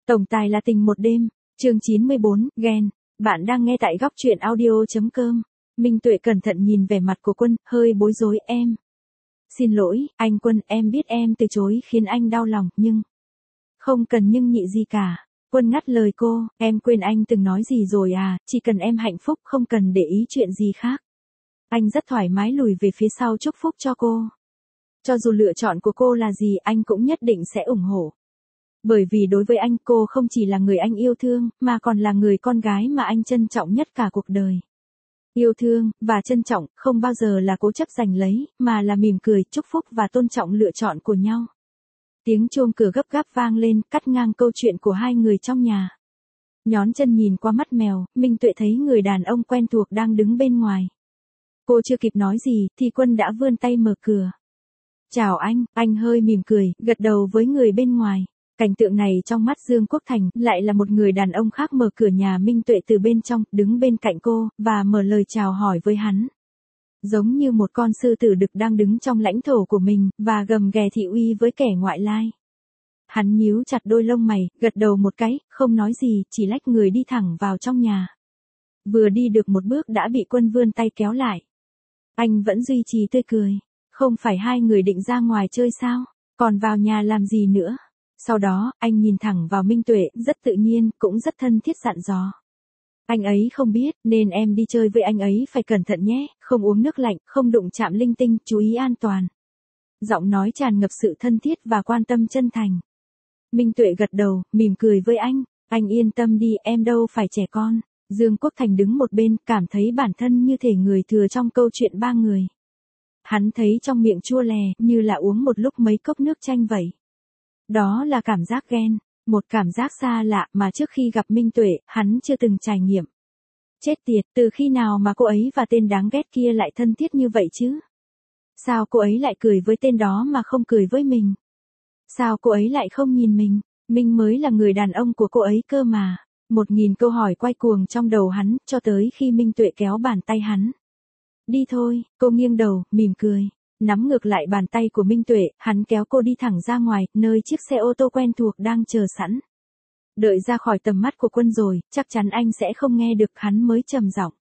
Tổng tài là tình một đêm, chương 94, ghen. Bạn đang nghe tại góc truyện audio.com. Minh Tuệ cẩn thận nhìn vẻ mặt của Quân, hơi bối rối. Em. Xin lỗi, anh Quân, em biết em từ chối khiến anh đau lòng, nhưng. Không cần nhưng nhị gì cả. Quân ngắt lời cô, em quên anh từng nói gì rồi à, chỉ cần em hạnh phúc không cần để ý chuyện gì khác. Anh rất thoải mái lùi về phía sau chúc phúc cho cô. Cho dù lựa chọn của cô là gì anh cũng nhất định sẽ ủng hộ. Bởi vì đối với anh cô không chỉ là người anh yêu thương, mà còn là người con gái mà anh trân trọng nhất cả cuộc đời. Yêu thương, và trân trọng, không bao giờ là cố chấp giành lấy, mà là mỉm cười, chúc phúc và tôn trọng lựa chọn của nhau. Tiếng chuông cửa gấp gáp vang lên, cắt ngang câu chuyện của hai người trong nhà. Nhón chân nhìn qua mắt mèo, Minh Tuệ thấy người đàn ông quen thuộc đang đứng bên ngoài. Cô chưa kịp nói gì, thì Quân đã vươn tay mở cửa. Chào anh hơi mỉm cười, gật đầu với người bên ngoài. Cảnh tượng này trong mắt Dương Quốc Thành lại là một người đàn ông khác mở cửa nhà Minh Tuệ từ bên trong, đứng bên cạnh cô, và mở lời chào hỏi với hắn. Giống như một con sư tử đực đang đứng trong lãnh thổ của mình, và gầm ghè thị uy với kẻ ngoại lai. Hắn nhíu chặt đôi lông mày, gật đầu một cái, không nói gì, chỉ lách người đi thẳng vào trong nhà. Vừa đi được một bước đã bị Quân vươn tay kéo lại. Anh vẫn duy trì tươi cười. Không phải hai người định ra ngoài chơi sao, còn vào nhà làm gì nữa. Sau đó, anh nhìn thẳng vào Minh Tuệ, rất tự nhiên, cũng rất thân thiết dặn dò. Anh ấy không biết, nên em đi chơi với anh ấy phải cẩn thận nhé, không uống nước lạnh, không đụng chạm linh tinh, chú ý an toàn. Giọng nói tràn ngập sự thân thiết và quan tâm chân thành. Minh Tuệ gật đầu, mỉm cười với anh yên tâm đi, em đâu phải trẻ con. Dương Quốc Thành đứng một bên, cảm thấy bản thân như thể người thừa trong câu chuyện ba người. Hắn thấy trong miệng chua lè, như là uống một lúc mấy cốc nước chanh vậy. Đó là cảm giác ghen, một cảm giác xa lạ mà trước khi gặp Minh Tuệ, hắn chưa từng trải nghiệm. Chết tiệt, từ khi nào mà cô ấy và tên đáng ghét kia lại thân thiết như vậy chứ? Sao cô ấy lại cười với tên đó mà không cười với mình? Sao cô ấy lại không nhìn mình mới là người đàn ông của cô ấy cơ mà. 1000 câu hỏi quay cuồng trong đầu hắn, cho tới khi Minh Tuệ kéo bàn tay hắn. Đi thôi, cô nghiêng đầu, mỉm cười. Nắm ngược lại bàn tay của Minh Tuệ, hắn kéo cô đi thẳng ra ngoài, nơi chiếc xe ô tô quen thuộc đang chờ sẵn. Đợi ra khỏi tầm mắt của Quân rồi, chắc chắn anh sẽ không nghe được, hắn mới trầm giọng.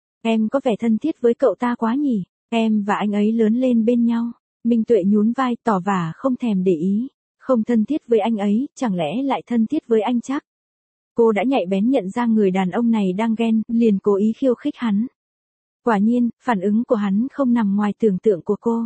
Em có vẻ thân thiết với cậu ta quá nhỉ, em và anh ấy lớn lên bên nhau. Minh Tuệ nhún vai, tỏ vẻ không thèm để ý. Không thân thiết với anh ấy, chẳng lẽ lại thân thiết với anh chắc? Cô đã nhạy bén nhận ra người đàn ông này đang ghen, liền cố ý khiêu khích hắn. Quả nhiên, phản ứng của hắn không nằm ngoài tưởng tượng của cô.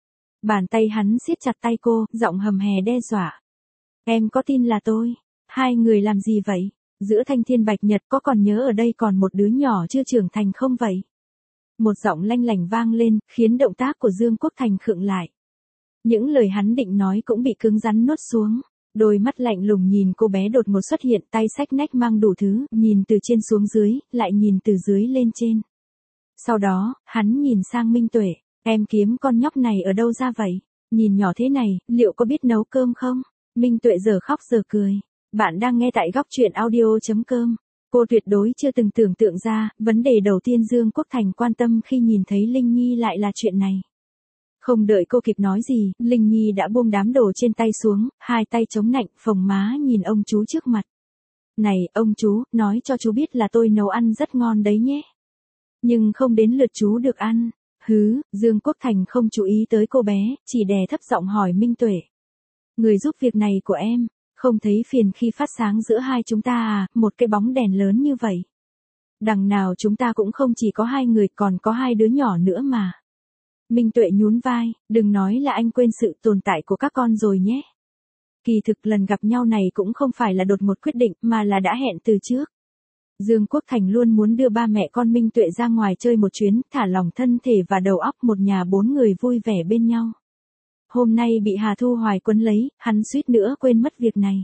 Bàn tay hắn siết chặt tay cô, giọng hầm hè đe dọa. Em có tin là tôi? Hai người làm gì vậy? Giữa thanh thiên bạch nhật có còn nhớ ở đây còn một đứa nhỏ chưa trưởng thành không vậy? Một giọng lanh lảnh vang lên, khiến động tác của Dương Quốc Thành khựng lại. Những lời hắn định nói cũng bị cứng rắn nuốt xuống. Đôi mắt lạnh lùng nhìn cô bé đột ngột xuất hiện, tay xách nách mang đủ thứ, nhìn từ trên xuống dưới, lại nhìn từ dưới lên trên. Sau đó, hắn nhìn sang Minh Tuệ, em kiếm con nhóc này ở đâu ra vậy? Nhìn nhỏ thế này, liệu có biết nấu cơm không? Minh Tuệ giờ khóc giờ cười. Bạn đang nghe tại góc truyện audio.com. Cô tuyệt đối chưa từng tưởng tượng ra, vấn đề đầu tiên Dương Quốc Thành quan tâm khi nhìn thấy Linh Nhi lại là chuyện này. Không đợi cô kịp nói gì, Linh Nhi đã buông đám đồ trên tay xuống, hai tay chống nạnh, phồng má nhìn ông chú trước mặt. Này, ông chú, nói cho chú biết là tôi nấu ăn rất ngon đấy nhé. Nhưng không đến lượt chú được ăn. Dương Quốc Thành không chú ý tới cô bé, chỉ đè thấp giọng hỏi Minh Tuệ. Người giúp việc này của em, không thấy phiền khi phát sáng giữa hai chúng ta à, một cái bóng đèn lớn như vậy. Đằng nào chúng ta cũng không chỉ có hai người, còn có hai đứa nhỏ nữa mà. Minh Tuệ nhún vai, đừng nói là anh quên sự tồn tại của các con rồi nhé. Kỳ thực lần gặp nhau này cũng không phải là đột ngột quyết định, mà là đã hẹn từ trước. Dương Quốc Thành luôn muốn đưa ba mẹ con Minh Tuệ ra ngoài chơi một chuyến, thả lỏng thân thể và đầu óc, một nhà 4 người vui vẻ bên nhau. Hôm nay bị Hà Thu Hoài quấn lấy, hắn suýt nữa quên mất việc này.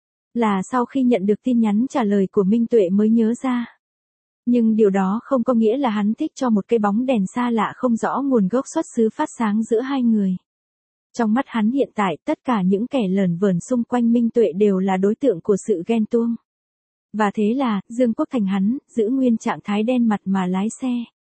Là sau khi nhận được tin nhắn trả lời của Minh Tuệ mới nhớ ra. Nhưng điều đó không có nghĩa là hắn thích cho một cái bóng đèn xa lạ không rõ nguồn gốc xuất xứ phát sáng giữa hai người. Trong mắt hắn hiện tại, tất cả những kẻ lởn vởn xung quanh Minh Tuệ đều là đối tượng của sự ghen tuông. Và thế là, Dương Quốc Thành hắn, giữ nguyên trạng thái đen mặt mà lái xe.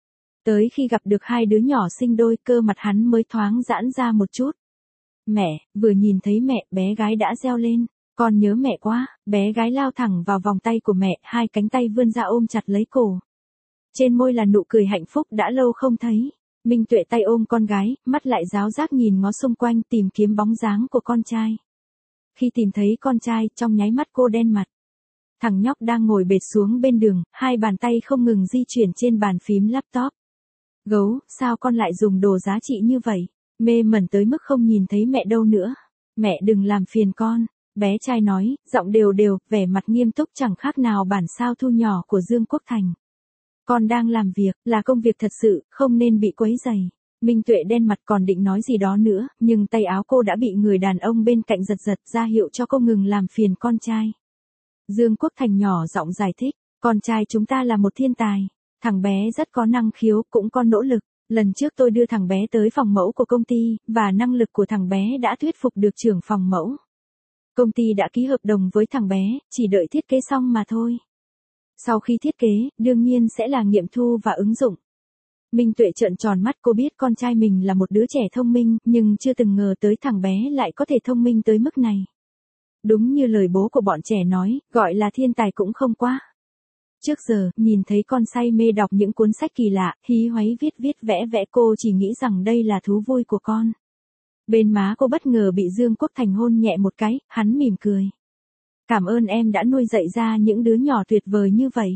Tới khi gặp được hai đứa nhỏ sinh đôi, cơ mặt hắn mới thoáng giãn ra một chút. Mẹ, vừa nhìn thấy mẹ, bé gái đã reo lên. Con nhớ mẹ quá, bé gái lao thẳng vào vòng tay của mẹ, hai cánh tay vươn ra ôm chặt lấy cổ. Trên môi là nụ cười hạnh phúc đã lâu không thấy. Minh Tuệ tay ôm con gái, mắt lại ráo rác nhìn ngó xung quanh tìm kiếm bóng dáng của con trai. Khi tìm thấy con trai, trong nháy mắt cô đen mặt. Thằng nhóc đang ngồi bệt xuống bên đường, hai bàn tay không ngừng di chuyển trên bàn phím laptop. Gấu, sao con lại dùng đồ giá trị như vậy? Mê mẩn tới mức không nhìn thấy mẹ đâu nữa. Mẹ đừng làm phiền con. Bé trai nói, giọng đều đều, vẻ mặt nghiêm túc chẳng khác nào bản sao thu nhỏ của Dương Quốc Thành. Con đang làm việc, là công việc thật sự, không nên bị quấy rầy. Minh Tuệ đen mặt còn định nói gì đó nữa, nhưng tay áo cô đã bị người đàn ông bên cạnh giật giật ra hiệu cho cô ngừng làm phiền con trai. Dương Quốc Thành nhỏ giọng giải thích, con trai chúng ta là một thiên tài. Thằng bé rất có năng khiếu, cũng có nỗ lực. Lần trước tôi đưa thằng bé tới phòng mẫu của công ty, và năng lực của thằng bé đã thuyết phục được trưởng phòng mẫu. Công ty đã ký hợp đồng với thằng bé, chỉ đợi thiết kế xong mà thôi. Sau khi thiết kế, đương nhiên sẽ là nghiệm thu và ứng dụng. Minh Tuệ trợn tròn mắt, cô biết con trai mình là một đứa trẻ thông minh, nhưng chưa từng ngờ tới thằng bé lại có thể thông minh tới mức này. Đúng như lời bố của bọn trẻ nói, gọi là thiên tài cũng không quá. Trước giờ, nhìn thấy con say mê đọc những cuốn sách kỳ lạ, hí hoáy viết vẽ vẽ, cô chỉ nghĩ rằng đây là thú vui của con. Bên má cô bất ngờ bị Dương Quốc Thành hôn nhẹ một cái, hắn mỉm cười. Cảm ơn em đã nuôi dạy ra những đứa nhỏ tuyệt vời như vậy.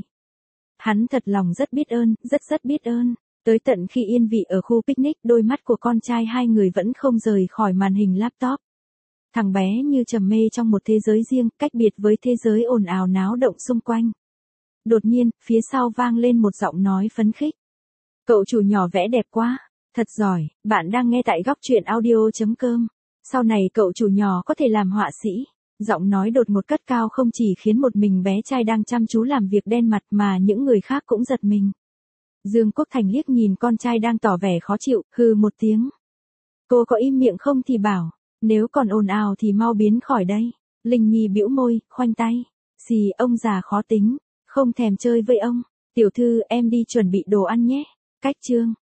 Hắn thật lòng rất biết ơn, rất biết ơn. Tới tận khi yên vị ở khu picnic, đôi mắt của con trai hai người vẫn không rời khỏi màn hình laptop. Thằng bé như trầm mê trong một thế giới riêng, cách biệt với thế giới ồn ào náo động xung quanh. Đột nhiên, phía sau vang lên một giọng nói phấn khích. Cậu chủ nhỏ vẽ đẹp quá, thật giỏi, bạn đang nghe tại góc truyện audio.com. Sau này cậu chủ nhỏ có thể làm họa sĩ. Giọng nói đột ngột cất cao không chỉ khiến một mình bé trai đang chăm chú làm việc đen mặt mà những người khác cũng giật mình. Dương Quốc Thành liếc nhìn con trai đang tỏ vẻ khó chịu, hừ một tiếng. Cô có im miệng không thì bảo, nếu còn ồn ào thì mau biến khỏi đây. Linh Nhi bĩu môi, khoanh tay. Xì, ông già khó tính, không thèm chơi với ông. Tiểu thư, em đi chuẩn bị đồ ăn nhé. Cách chương.